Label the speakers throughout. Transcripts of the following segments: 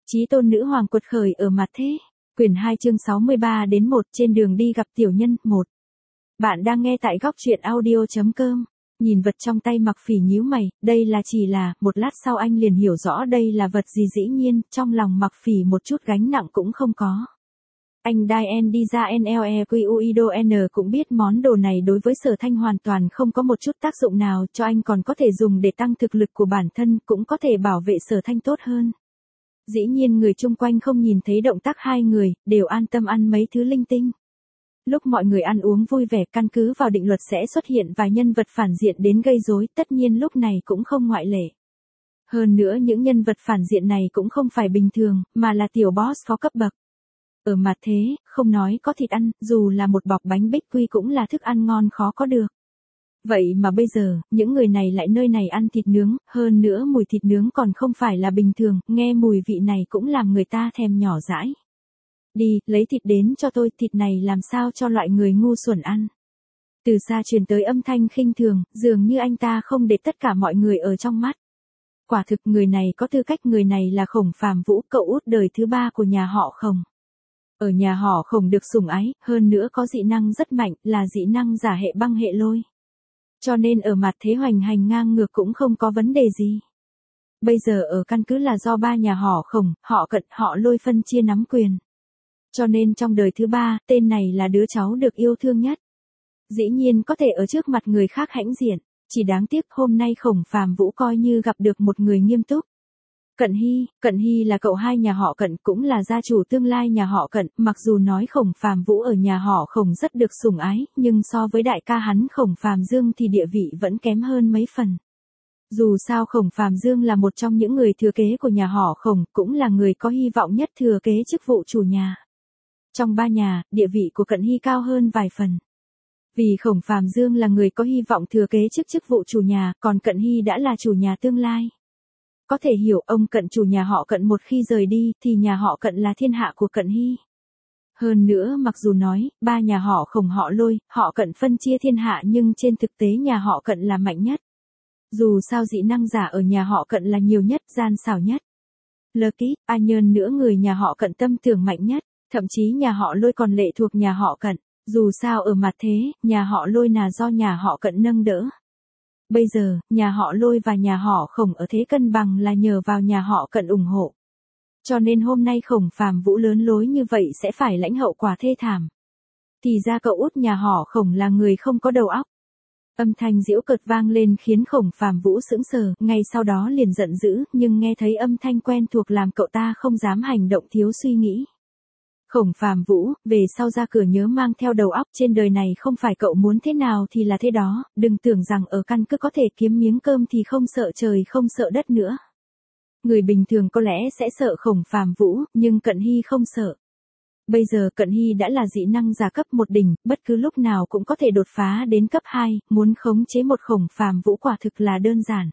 Speaker 1: Chí tôn nữ hoàng quật khởi ở mặt thế. Quyển 2 chương 63 đến 1 trên đường đi gặp tiểu nhân 1. Bạn đang nghe tại góc truyện audio.com. Nhìn vật trong tay Mặc Phỉ nhíu mày, đây là chỉ là, một lát sau anh liền hiểu rõ đây là vật gì dĩ nhiên, trong lòng Mặc Phỉ một chút gánh nặng cũng không có. Anh Dien đi ra NLEQUIDO N cũng biết món đồ này đối với Sở Thanh hoàn toàn không có một chút tác dụng nào, cho anh còn có thể dùng để tăng thực lực của bản thân, cũng có thể bảo vệ Sở Thanh tốt hơn. Dĩ nhiên người chung quanh không nhìn thấy động tác hai người, đều an tâm ăn mấy thứ linh tinh. Lúc mọi người ăn uống vui vẻ, căn cứ vào định luật sẽ xuất hiện vài nhân vật phản diện đến gây rối, tất nhiên lúc này cũng không ngoại lệ. Hơn nữa những nhân vật phản diện này cũng không phải bình thường, mà là tiểu boss có cấp bậc. Ở mặt thế, không nói có thịt ăn, dù là một bọc bánh bích quy cũng là thức ăn ngon khó có được. Vậy mà bây giờ, những người này lại nơi này ăn thịt nướng, hơn nữa mùi thịt nướng còn không phải là bình thường, nghe mùi vị này cũng làm người ta thèm nhỏ dãi. Đi, lấy thịt đến cho tôi, thịt này làm sao cho loại người ngu xuẩn ăn. Từ xa truyền tới âm thanh khinh thường, dường như anh ta không để tất cả mọi người ở trong mắt. Quả thực người này có tư cách, người này là Khổng Phàm Vũ, cậu út đời thứ 3 của nhà họ Khổng. Ở nhà họ Khổng được sủng ái, hơn nữa có dị năng rất mạnh, là dị năng giả hệ băng hệ lôi. Cho nên ở mặt thế hoành hành ngang ngược cũng không có vấn đề gì. Bây giờ ở căn cứ là do ba nhà họ Khổng, họ Cận, họ Lôi phân chia nắm quyền. Cho nên trong đời thứ 3, tên này là đứa cháu được yêu thương nhất. Dĩ nhiên có thể ở trước mặt người khác hãnh diện, chỉ đáng tiếc hôm nay Khổng Phàm Vũ coi như gặp được một người nghiêm túc. Cận Hy là cậu hai nhà họ Cận, cũng là gia chủ tương lai nhà họ Cận, mặc dù nói Khổng Phàm Vũ ở nhà họ Khổng rất được sủng ái, nhưng so với đại ca hắn Khổng Phàm Dương thì địa vị vẫn kém hơn mấy phần. Dù sao Khổng Phàm Dương là một trong những người thừa kế của nhà họ Khổng, cũng là người có hy vọng nhất thừa kế chức vụ chủ nhà. Trong ba nhà, địa vị của Cận Hy cao hơn vài phần. Vì Khổng Phàm Dương là người có hy vọng thừa kế chức vụ chủ nhà, còn Cận Hy đã là chủ nhà tương lai. Có thể hiểu ông Cận chủ nhà họ Cận một khi rời đi, thì nhà họ Cận là thiên hạ của Cận Hy. Hơn nữa mặc dù nói, ba nhà họ Khổng họ Lôi, họ Cận phân chia thiên hạ nhưng trên thực tế nhà họ Cận là mạnh nhất. Dù sao dị năng giả ở nhà họ Cận là nhiều nhất, gian xảo nhất. Lucky, ai nhơn nữa người nhà họ Cận tâm tưởng mạnh nhất, thậm chí nhà họ Lôi còn lệ thuộc nhà họ Cận. Dù sao ở mặt thế, nhà họ Lôi là do nhà họ Cận nâng đỡ. Bây giờ, nhà họ Lôi và nhà họ Khổng ở thế cân bằng là nhờ vào nhà họ Cận ủng hộ. Cho nên hôm nay Khổng Phàm Vũ lớn lối như vậy sẽ phải lãnh hậu quả thê thảm. Thì ra cậu út nhà họ Khổng là người không có đầu óc. Âm thanh giễu cợt vang lên khiến Khổng Phàm Vũ sững sờ, ngay sau đó liền giận dữ, nhưng nghe thấy âm thanh quen thuộc làm cậu ta không dám hành động thiếu suy nghĩ. Khổng Phàm Vũ, về sau ra cửa nhớ mang theo đầu óc, trên đời này không phải cậu muốn thế nào thì là thế đó, đừng tưởng rằng ở căn cứ có thể kiếm miếng cơm thì không sợ trời không sợ đất nữa. Người bình thường có lẽ sẽ sợ Khổng Phàm Vũ, nhưng Cận Hy không sợ. Bây giờ Cận Hy đã là dị năng giả cấp 1 đỉnh, bất cứ lúc nào cũng có thể đột phá đến cấp 2, muốn khống chế một Khổng Phàm Vũ quả thực là đơn giản.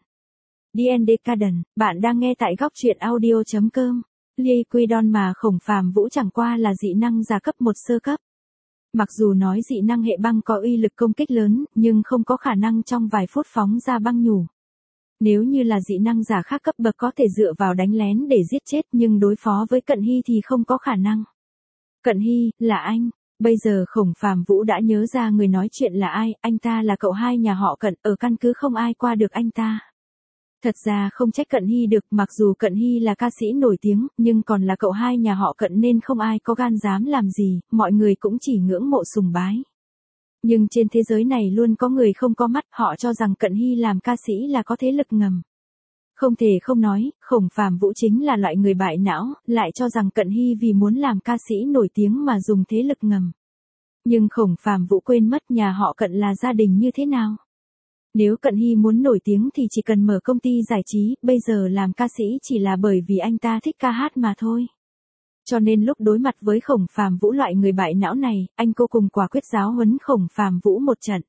Speaker 1: D&D Caden, bạn đang nghe tại góc truyện audio.com. Liquidon mà Khổng Phàm Vũ chẳng qua là dị năng giả cấp 1 sơ cấp. Mặc dù nói dị năng hệ băng có uy lực công kích lớn, nhưng không có khả năng trong vài phút phóng ra băng nhủ. Nếu như là dị năng giả khác cấp bậc có thể dựa vào đánh lén để giết chết, nhưng đối phó với Cận Hy thì không có khả năng. Cận Hy, là anh. Bây giờ Khổng Phàm Vũ đã nhớ ra người nói chuyện là ai, anh ta là cậu hai nhà họ Cận, ở căn cứ không ai qua được anh ta. Thật ra không trách Cận Hy được, mặc dù Cận Hy là ca sĩ nổi tiếng, nhưng còn là cậu hai nhà họ Cận nên không ai có gan dám làm gì, mọi người cũng chỉ ngưỡng mộ sùng bái. Nhưng trên thế giới này luôn có người không có mắt, họ cho rằng Cận Hy làm ca sĩ là có thế lực ngầm. Không thể không nói, Khổng Phàm Vũ chính là loại người bại não, lại cho rằng Cận Hy vì muốn làm ca sĩ nổi tiếng mà dùng thế lực ngầm. Nhưng Khổng Phàm Vũ quên mất nhà họ Cận là gia đình như thế nào. Nếu Cận Hy muốn nổi tiếng thì chỉ cần mở công ty giải trí, bây giờ làm ca sĩ chỉ là bởi vì anh ta thích ca hát mà thôi. Cho nên lúc đối mặt với Khổng Phàm Vũ loại người bại não này, anh cô cùng quả quyết giáo huấn Khổng Phàm Vũ một trận.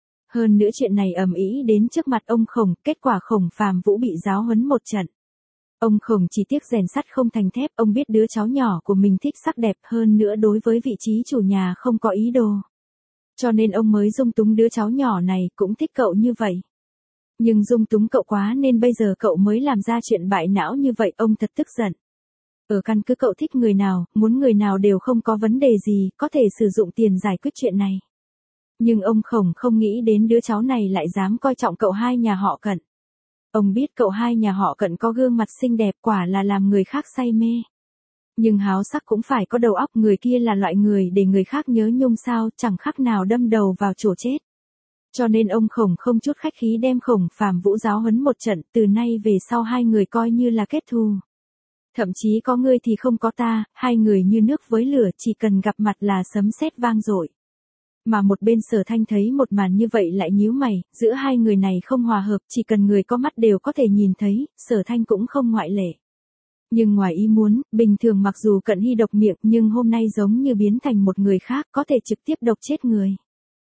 Speaker 1: Hơn nữa chuyện này ầm ĩ đến trước mặt ông Khổng, kết quả Khổng Phàm Vũ bị giáo huấn một trận. Ông Khổng chỉ tiếc rèn sắt không thành thép, ông biết đứa cháu nhỏ của mình thích sắc đẹp, hơn nữa đối với vị trí chủ nhà không có ý đồ. Cho nên ông mới dung túng đứa cháu nhỏ này, cũng thích cậu như vậy. Nhưng dung túng cậu quá nên bây giờ cậu mới làm ra chuyện bại não như vậy, ông thật tức giận. Ở căn cứ cậu thích người nào, muốn người nào đều không có vấn đề gì, có thể sử dụng tiền giải quyết chuyện này. Nhưng ông Khổng không nghĩ đến đứa cháu này lại dám coi trọng cậu hai nhà họ Cận. Ông biết cậu hai nhà họ Cận có gương mặt xinh đẹp, quả là làm người khác say mê. Nhưng háo sắc cũng phải có đầu óc, người kia là loại người để người khác nhớ nhung sao, chẳng khác nào đâm đầu vào chỗ chết. Cho nên ông Khổng không chút khách khí đem Khổng Phàm Vũ giáo huấn một trận, từ nay về sau hai người coi như là kết thù. Thậm chí có ngươi thì không có ta, hai người như nước với lửa, chỉ cần gặp mặt là sấm sét vang dội. Mà một bên Sở Thanh thấy một màn như vậy lại nhíu mày, giữa hai người này không hòa hợp, chỉ cần người có mắt đều có thể nhìn thấy, Sở Thanh cũng không ngoại lệ. Nhưng ngoài ý muốn, bình thường mặc dù Cận Hy độc miệng nhưng hôm nay giống như biến thành một người khác, có thể trực tiếp độc chết người.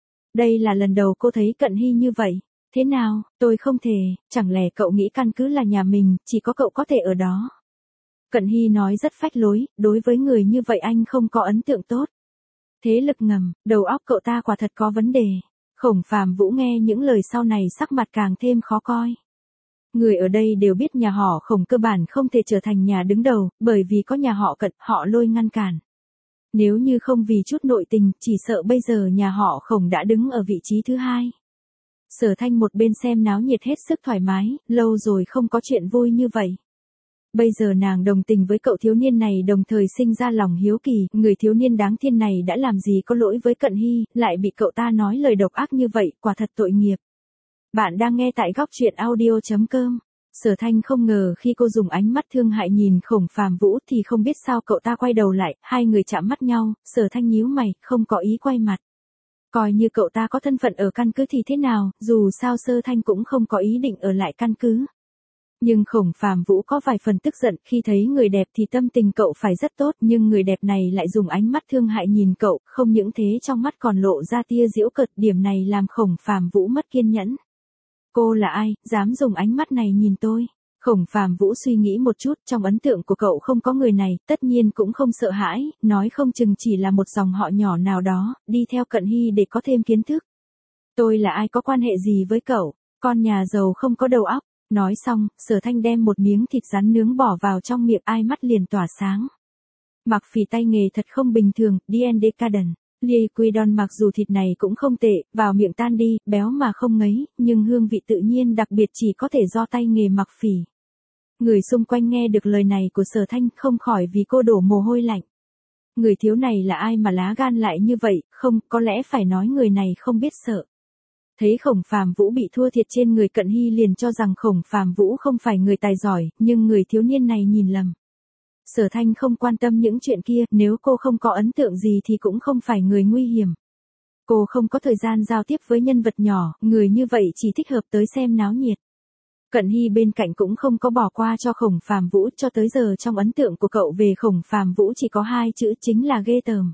Speaker 1: Đây là lần đầu cô thấy Cận Hy như vậy. Thế nào, tôi không thể, chẳng lẽ cậu nghĩ căn cứ là nhà mình, chỉ có cậu có thể ở đó. Cận Hy nói rất phách lối, đối với người như vậy anh không có ấn tượng tốt. Thế lực ngầm, đầu óc cậu ta quả thật có vấn đề. Khổng Phàm Vũ nghe những lời sau này sắc mặt càng thêm khó coi. Người ở đây đều biết nhà họ Khổng cơ bản không thể trở thành nhà đứng đầu, bởi vì có nhà họ Cận, họ Lôi ngăn cản. Nếu như không vì chút nội tình, chỉ sợ bây giờ nhà họ Khổng đã đứng ở vị trí thứ hai. Sở Thanh một bên xem náo nhiệt hết sức thoải mái, lâu rồi không có chuyện vui như vậy. Bây giờ nàng đồng tình với cậu thiếu niên này, đồng thời sinh ra lòng hiếu kỳ, người thiếu niên đáng thiên này đã làm gì có lỗi với Cận Hy, lại bị cậu ta nói lời độc ác như vậy, quả thật tội nghiệp. Bạn đang nghe tại góc truyện audio.com. Sở Thanh không ngờ khi cô dùng ánh mắt thương hại nhìn Khổng Phàm Vũ thì không biết sao cậu ta quay đầu lại, hai người chạm mắt nhau, Sở Thanh nhíu mày, không có ý quay mặt. Coi như cậu ta có thân phận ở căn cứ thì thế nào, dù sao Sở Thanh cũng không có ý định ở lại căn cứ. Nhưng Khổng Phàm Vũ có vài phần tức giận, khi thấy người đẹp thì tâm tình cậu phải rất tốt, nhưng người đẹp này lại dùng ánh mắt thương hại nhìn cậu, không những thế trong mắt còn lộ ra tia giễu cợt, điểm này làm Khổng Phàm Vũ mất kiên nhẫn. Cô là ai, dám dùng ánh mắt này nhìn tôi? Khổng Phàm Vũ suy nghĩ một chút, trong ấn tượng của cậu không có người này, tất nhiên cũng không sợ hãi, nói không chừng chỉ là một dòng họ nhỏ nào đó, đi theo Cận Hy để có thêm kiến thức. Tôi là ai có quan hệ gì với cậu, con nhà giàu không có đầu óc. Nói xong, Sở Thanh đem một miếng thịt rắn nướng bỏ vào trong miệng, ai mắt liền tỏa sáng. Mặc Phỉ tay nghề thật không bình thường, D&D Decadent. Liquidon mặc dù thịt này cũng không tệ, vào miệng tan đi, béo mà không ngấy, nhưng hương vị tự nhiên đặc biệt chỉ có thể do tay nghề Mặc Phỉ. Người xung quanh nghe được lời này của Sở Thanh không khỏi vì cô đổ mồ hôi lạnh. Người thiếu này là ai mà lá gan lại như vậy, không, có lẽ phải nói người này không biết sợ. Thấy Khổng Phàm Vũ bị thua thiệt trên người Cận Hy liền cho rằng Khổng Phàm Vũ không phải người tài giỏi, nhưng người thiếu niên này nhìn lầm. Sở Thanh không quan tâm những chuyện kia, nếu cô không có ấn tượng gì thì cũng không phải người nguy hiểm. Cô không có thời gian giao tiếp với nhân vật nhỏ, người như vậy chỉ thích hợp tới xem náo nhiệt. Cận Hy bên cạnh cũng không có bỏ qua cho Khổng Phàm Vũ, cho tới giờ trong ấn tượng của cậu về Khổng Phàm Vũ chỉ có hai chữ, chính là ghê tởm.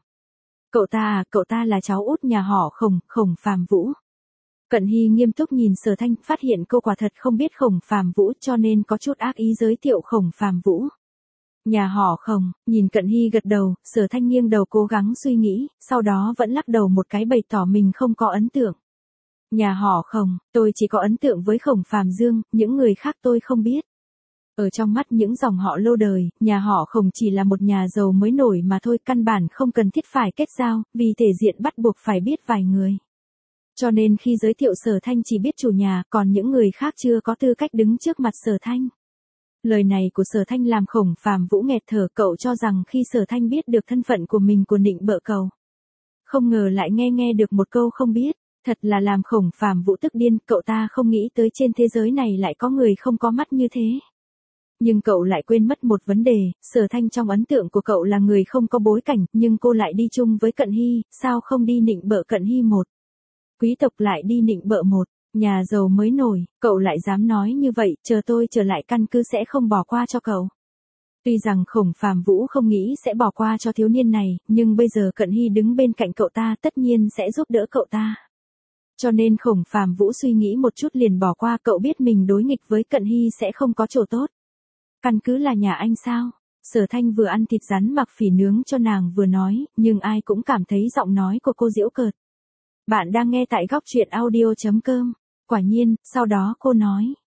Speaker 1: Cậu ta là cháu út nhà họ Khổng, Khổng Phàm Vũ. Cận Hy nghiêm túc nhìn Sở Thanh, phát hiện cô quả thật không biết Khổng Phàm Vũ cho nên có chút ác ý giới thiệu Khổng Phàm Vũ. Nhà họ Khổng, nhìn Cận Hy gật đầu, Sở Thanh nghiêng đầu cố gắng suy nghĩ, sau đó vẫn lắc đầu một cái bày tỏ mình không có ấn tượng. Nhà họ Khổng, tôi chỉ có ấn tượng với Khổng Phàm Dương, những người khác tôi không biết. Ở trong mắt những dòng họ lâu đời, nhà họ Khổng chỉ là một nhà giàu mới nổi mà thôi, căn bản không cần thiết phải kết giao, vì thể diện bắt buộc phải biết vài người. Cho nên khi giới thiệu Sở Thanh chỉ biết chủ nhà, còn những người khác chưa có tư cách đứng trước mặt Sở Thanh. Lời này của Sở Thanh làm Khổng Phàm Vũ nghẹt thở, cậu cho rằng khi Sở Thanh biết được thân phận của mình của nịnh bợ cậu. Không ngờ lại nghe được một câu không biết, thật là làm Khổng Phàm Vũ tức điên, cậu ta không nghĩ tới trên thế giới này lại có người không có mắt như thế. Nhưng cậu lại quên mất một vấn đề, Sở Thanh trong ấn tượng của cậu là người không có bối cảnh, nhưng cô lại đi chung với Cận Hy, sao không đi nịnh bợ Cận Hy một? Quý tộc lại đi nịnh bợ một, nhà giàu mới nổi, cậu lại dám nói như vậy, chờ tôi trở lại căn cứ sẽ không bỏ qua cho cậu. Tuy rằng Khổng Phàm Vũ không nghĩ sẽ bỏ qua cho thiếu niên này, nhưng bây giờ Cận Hy đứng bên cạnh cậu ta tất nhiên sẽ giúp đỡ cậu ta. Cho nên Khổng Phàm Vũ suy nghĩ một chút liền bỏ qua, cậu biết mình đối nghịch với Cận Hy sẽ không có chỗ tốt. Căn cứ là nhà anh sao? Sở Thanh vừa ăn thịt rắn Mặc Phỉ nướng cho nàng vừa nói, nhưng ai cũng cảm thấy giọng nói của cô giễu cợt. Bạn đang nghe tại góc truyện audio.com. Quả nhiên, sau đó cô nói.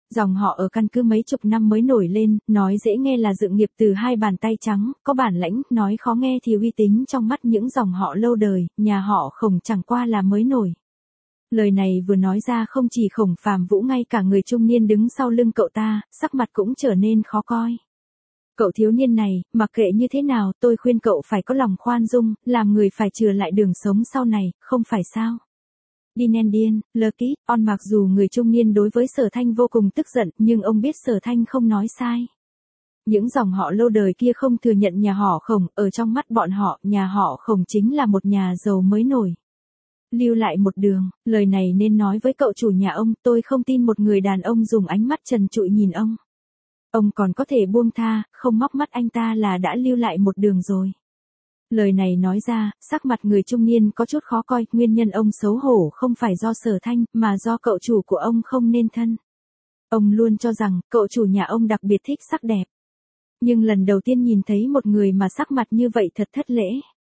Speaker 1: Dòng họ ở căn cứ mấy chục năm mới nổi lên, nói dễ nghe là dựng nghiệp từ hai bàn tay trắng, có bản lãnh, nói khó nghe thì uy tín trong mắt những dòng họ lâu đời, nhà họ Khổng chẳng qua là mới nổi. Lời này vừa nói ra không chỉ Khổng Phàm Vũ, ngay cả người trung niên đứng sau lưng cậu ta, sắc mặt cũng trở nên khó coi. Cậu thiếu niên này, mặc kệ như thế nào, tôi khuyên cậu phải có lòng khoan dung, làm người phải chừa lại đường sống sau này, không phải sao? Dinendian, Lucky, On. Mặc dù người trung niên đối với Sở Thanh vô cùng tức giận, nhưng ông biết Sở Thanh không nói sai. Những dòng họ lâu đời kia không thừa nhận nhà họ Khổng, ở trong mắt bọn họ, nhà họ Khổng chính là một nhà giàu mới nổi. Lưu lại một đường, lời này nên nói với cậu chủ nhà ông, tôi không tin một người đàn ông dùng ánh mắt trần trụi nhìn ông. Ông còn có thể buông tha, không móc mắt anh ta là đã lưu lại một đường rồi. Lời này nói ra, sắc mặt người trung niên có chút khó coi, nguyên nhân ông xấu hổ không phải do Sở Thanh, mà do cậu chủ của ông không nên thân. Ông luôn cho rằng, cậu chủ nhà ông đặc biệt thích sắc đẹp. Nhưng lần đầu tiên nhìn thấy một người mà sắc mặt như vậy thật thất lễ.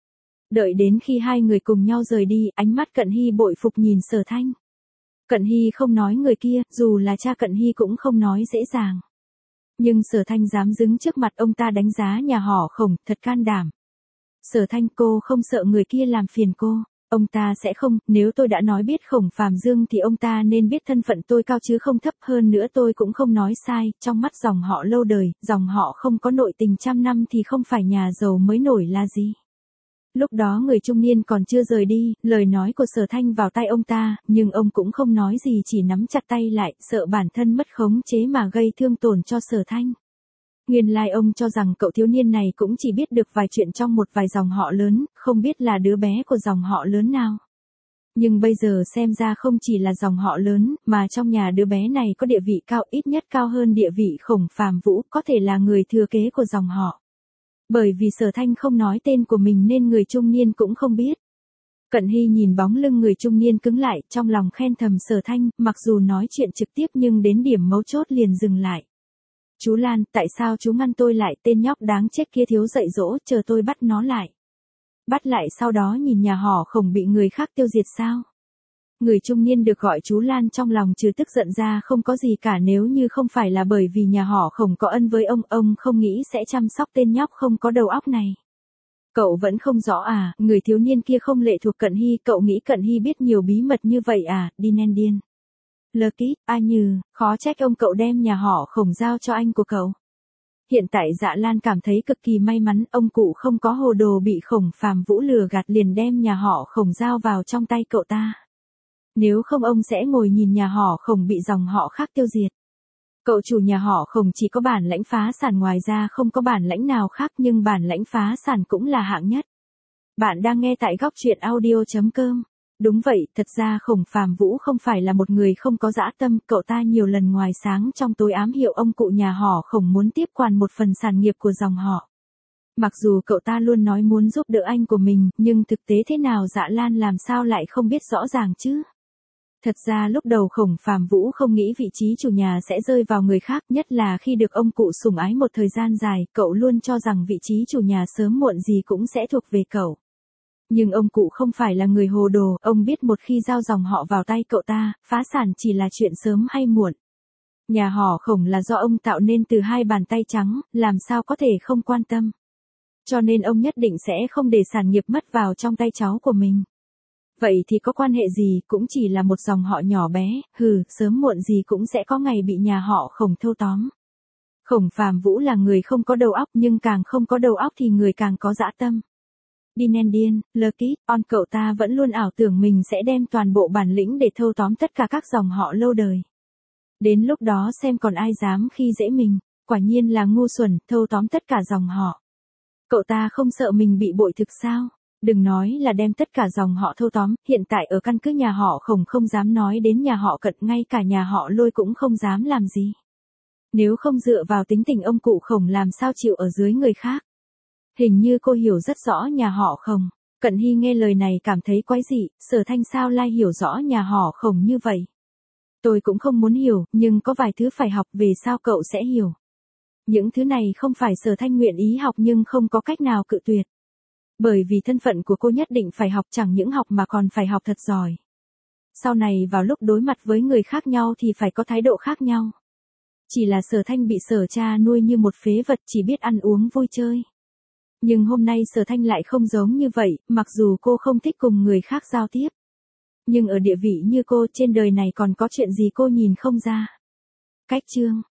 Speaker 1: Đợi đến khi hai người cùng nhau rời đi, ánh mắt Cận Hy bội phục nhìn Sở Thanh. Cận Hy không nói người kia, dù là cha Cận Hy cũng không nói dễ dàng. Nhưng Sở Thanh dám đứng trước mặt ông ta đánh giá nhà họ Khổng, thật can đảm. Sở Thanh, cô không sợ người kia làm phiền cô. Ông ta sẽ không, nếu tôi đã nói biết Khổng Phàm Dương thì ông ta nên biết thân phận tôi cao chứ không thấp, hơn nữa tôi cũng không nói sai, trong mắt dòng họ lâu đời, dòng họ không có nội tình trăm năm thì không phải nhà giàu mới nổi là gì. Lúc đó người trung niên còn chưa rời đi, lời nói của Sở Thanh vào tay ông ta, nhưng ông cũng không nói gì, chỉ nắm chặt tay lại, sợ bản thân mất khống chế mà gây thương tổn cho Sở Thanh. Nguyên lai ông cho rằng cậu thiếu niên này cũng chỉ biết được vài chuyện trong một vài dòng họ lớn, không biết là đứa bé của dòng họ lớn nào. Nhưng bây giờ xem ra không chỉ là dòng họ lớn, mà trong nhà đứa bé này có địa vị cao, ít nhất cao hơn địa vị Khổng Phàm Vũ, có thể là người thừa kế của dòng họ. Bởi vì Sở Thanh không nói tên của mình nên người trung niên cũng không biết. Cận Hy nhìn bóng lưng người trung niên cứng lại, trong lòng khen thầm Sở Thanh, mặc dù nói chuyện trực tiếp nhưng đến điểm mấu chốt liền dừng lại. Chú Lan, tại sao chú ngăn tôi lại, tên nhóc đáng chết kia thiếu dạy dỗ, chờ tôi bắt nó lại. Bắt lại sau đó nhìn nhà họ Khổng bị người khác tiêu diệt sao? Người trung niên được gọi chú Lan trong lòng trừ tức giận ra không có gì cả, nếu như không phải là bởi vì nhà họ Khổng có ân với ông không nghĩ sẽ chăm sóc tên nhóc không có đầu óc này. Cậu vẫn không rõ à, người thiếu niên kia không lệ thuộc Cận Hy, cậu nghĩ Cận Hy biết nhiều bí mật như vậy à, Dinendian. Lucky, ai như, khó trách ông cậu đem nhà họ Khổng giao cho anh của cậu. Hiện tại Dạ Lan cảm thấy cực kỳ may mắn, ông cụ không có hồ đồ bị Khổng Phàm Vũ lừa gạt liền đem nhà họ Khổng giao vào trong tay cậu ta. Nếu không ông sẽ ngồi nhìn nhà họ Khổng bị dòng họ khác tiêu diệt. Cậu chủ nhà họ Khổng chỉ có bản lãnh phá sản, ngoài ra không có bản lãnh nào khác, nhưng bản lãnh phá sản cũng là hạng nhất. Bạn đang nghe tại góc truyện audio.com. Đúng vậy, thật ra Khổng Phàm Vũ không phải là một người không có dã tâm, cậu ta nhiều lần ngoài sáng trong tối ám hiệu ông cụ nhà họ Khổng muốn tiếp quản một phần sản nghiệp của dòng họ. Mặc dù cậu ta luôn nói muốn giúp đỡ anh của mình, nhưng thực tế thế nào Dạ Lan làm sao lại không biết rõ ràng chứ? Thật ra lúc đầu Khổng Phàm Vũ không nghĩ vị trí chủ nhà sẽ rơi vào người khác, nhất là khi được ông cụ sủng ái một thời gian dài, cậu luôn cho rằng vị trí chủ nhà sớm muộn gì cũng sẽ thuộc về cậu. Nhưng ông cụ không phải là người hồ đồ, ông biết một khi giao dòng họ vào tay cậu ta, phá sản chỉ là chuyện sớm hay muộn. Nhà họ Khổng là do ông tạo nên từ hai bàn tay trắng, làm sao có thể không quan tâm. Cho nên ông nhất định sẽ không để sản nghiệp mất vào trong tay cháu của mình. Vậy thì có quan hệ gì, cũng chỉ là một dòng họ nhỏ bé, sớm muộn gì cũng sẽ có ngày bị nhà họ Khổng thâu tóm. Khổng Phàm Vũ là người không có đầu óc, nhưng càng không có đầu óc thì người càng có dã tâm. Dinendian, Lucky, On. Cậu ta vẫn luôn ảo tưởng mình sẽ đem toàn bộ bản lĩnh để thâu tóm tất cả các dòng họ lâu đời. Đến lúc đó xem còn ai dám khi dễ mình, quả nhiên là ngu xuẩn, thâu tóm tất cả dòng họ. Cậu ta không sợ mình bị bội thực sao? Đừng nói là đem tất cả dòng họ thâu tóm, hiện tại ở căn cứ nhà họ Khổng không dám nói đến nhà họ Cận, ngay cả nhà họ Lôi cũng không dám làm gì. Nếu không dựa vào tính tình ông cụ Khổng làm sao chịu ở dưới người khác. Hình như cô hiểu rất rõ nhà họ Khổng. Cận Hy nghe lời này cảm thấy quái dị, Sở Thanh sao lai hiểu rõ nhà họ Khổng như vậy. Tôi cũng không muốn hiểu, nhưng có vài thứ phải học, về sao cậu sẽ hiểu. Những thứ này không phải Sở Thanh nguyện ý học nhưng không có cách nào cự tuyệt. Bởi vì thân phận của cô nhất định phải học, chẳng những học mà còn phải học thật giỏi. Sau này vào lúc đối mặt với người khác nhau thì phải có thái độ khác nhau. Chỉ là Sở Thanh bị Sở cha nuôi như một phế vật chỉ biết ăn uống vui chơi. Nhưng hôm nay Sở Thanh lại không giống như vậy, mặc dù cô không thích cùng người khác giao tiếp. Nhưng ở địa vị như cô trên đời này còn có chuyện gì cô nhìn không ra. Cách chương